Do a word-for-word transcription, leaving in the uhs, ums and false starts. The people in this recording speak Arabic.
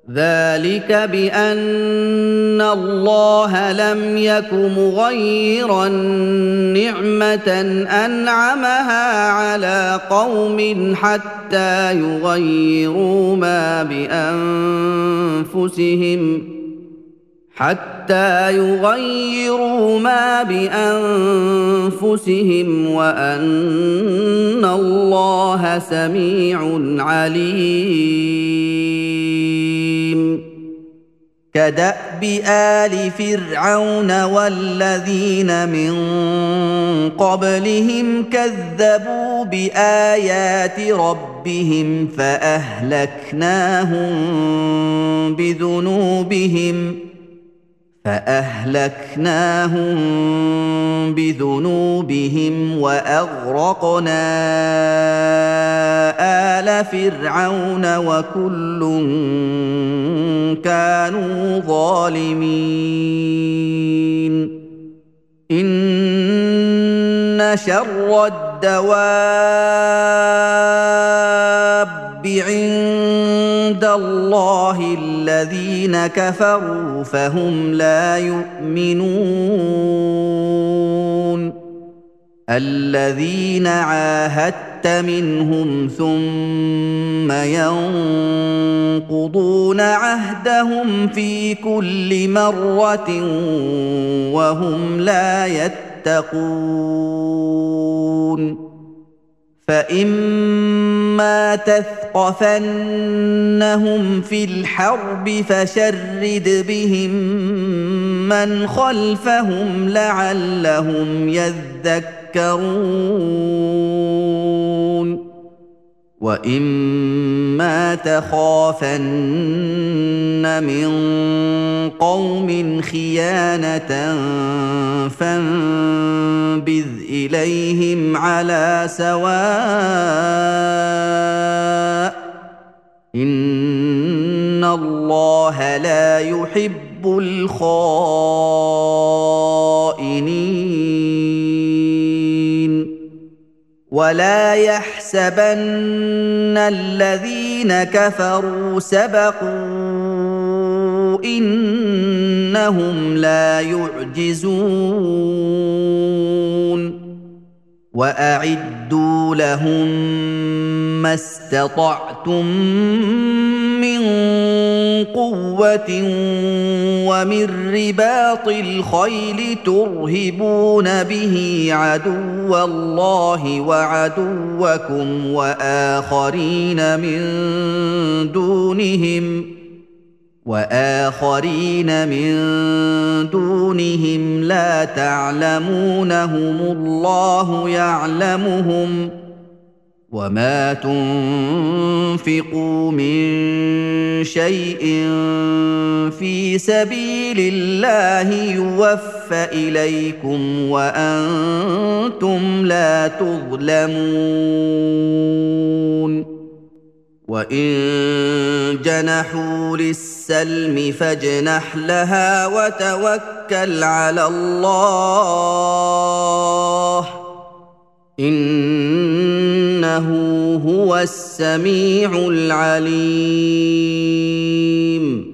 ذلك بان الله لم يك مغيرا نعمه انعمها على قوم حتى يغيروا ما بانفسهم حتى يغيروا ما بانفسهم وان الله سميع عليم. كدأب آل فرعون والذين من قبلهم كذبوا بآيات ربهم فأهلكناهم بذنوبهم فأهلكناهم بذنوبهم وأغرقنا آل فرعون وكل كانوا ظالمين. إن شر الدواب عند الله الذين كفروا فهم لا يؤمنون. الذين عاهدت منهم ثم ينقضون عهدهم في كل مرة وهم لا يتقون. فإما تثقفنهم في الحرب فشرد بهم من خلفهم لعلهم يذكرون. وإما تخافن من قوم خيانة فانبذ إليهم على سواء إن الله لا يحب الخائنين. ولا يحسبن الذين كفروا سبقوا إنهم لا يعجزون. وأعدوا لهم ما استطعتم من قوة ومن رباط الخيل ترهبون به عدو الله وعدوكم وآخرين من دونهم وآخرين من دونهم لا تعلمونهم الله يعلمهم. وما تنفقوا من شيء في سبيل الله يوفى إليكم وأنتم لا تظلمون. وإن جنحوا للسلم فاجنح لها وتوكل على الله إنه هو السميع العليم.